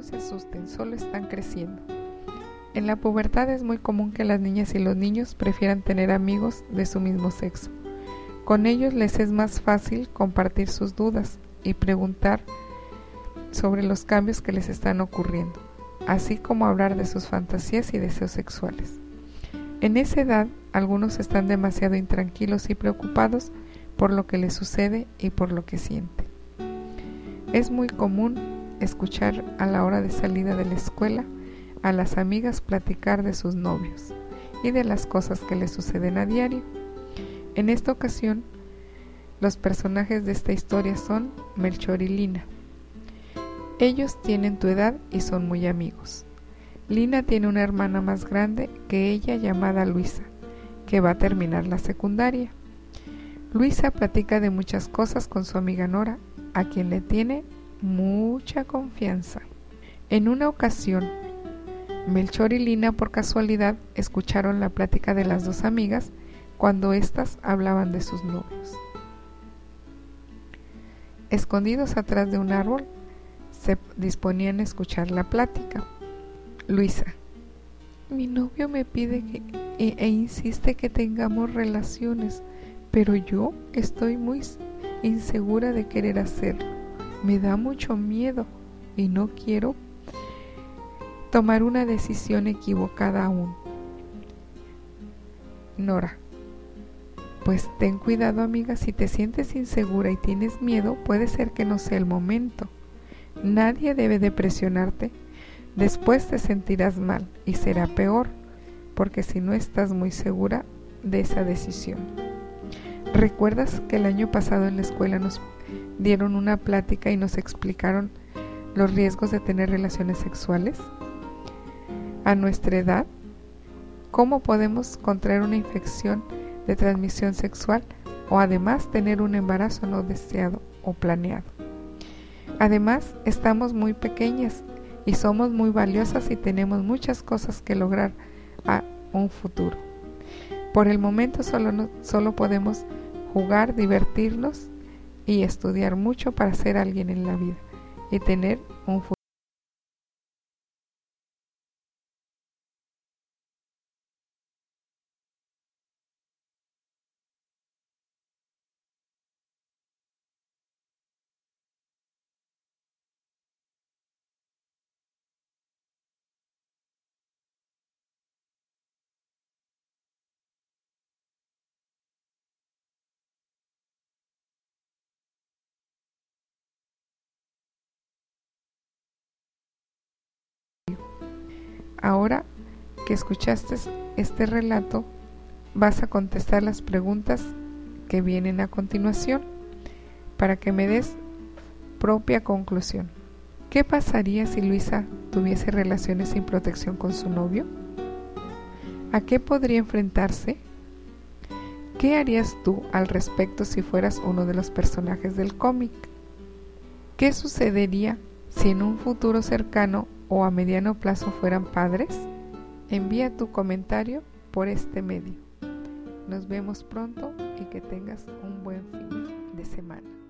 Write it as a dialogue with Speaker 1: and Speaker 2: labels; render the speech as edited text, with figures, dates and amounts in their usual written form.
Speaker 1: no se asusten, solo están creciendo. En la pubertad es muy común que las niñas y los niños prefieran tener amigos de su mismo sexo. Con ellos les es más fácil compartir sus dudas y preguntar sobre los cambios que les están ocurriendo, así como hablar de sus fantasías y deseos sexuales. En esa edad, algunos están demasiado intranquilos y preocupados por lo que les sucede y por lo que sienten. Es muy común escuchar a la hora de salida de la escuela a las amigas platicar de sus novios y de las cosas que les suceden a diario. En esta ocasión, los personajes de esta historia son Melchor y Lina. Ellos tienen tu edad y son muy amigos. Lina tiene una hermana más grande que ella llamada Luisa, que va a terminar la secundaria. Luisa platica de muchas cosas con su amiga Nora, a quien le tiene mucha confianza. En una ocasión, Melchor y Lina por casualidad escucharon la plática de las dos amigas cuando éstas hablaban de sus novios. Escondidos atrás de un árbol, se disponían a escuchar la plática. Luisa: mi novio me pide e insiste que tengamos relaciones, pero yo estoy muy insegura de querer hacerlo. Me da mucho miedo y no quiero tomar una decisión equivocada aún. Nora: pues ten cuidado, amiga, si te sientes insegura y tienes miedo, puede ser que no sea el momento. Nadie debe de presionarte. Después te sentirás mal y será peor, porque si no estás muy segura de esa decisión. ¿Recuerdas que el año pasado en la escuela nos dieron una plática y nos explicaron los riesgos de tener relaciones sexuales? A nuestra edad, ¿cómo podemos contraer una infección de transmisión sexual o además tener un embarazo no deseado o planeado? Además, estamos muy pequeñas y somos muy valiosas y tenemos muchas cosas que lograr a un futuro. Por el momento solo podemos jugar, divertirnos y estudiar mucho para ser alguien en la vida y tener un futuro. Ahora que escuchaste este relato, vas a contestar las preguntas que vienen a continuación para que me des propia conclusión. ¿Qué pasaría si Luisa tuviese relaciones sin protección con su novio? ¿A qué podría enfrentarse? ¿Qué harías tú al respecto si fueras uno de los personajes del cómic? ¿Qué sucedería si en un futuro cercano o a mediano plazo fueran padres? Envía tu comentario por este medio. Nos vemos pronto y que tengas un buen fin de semana.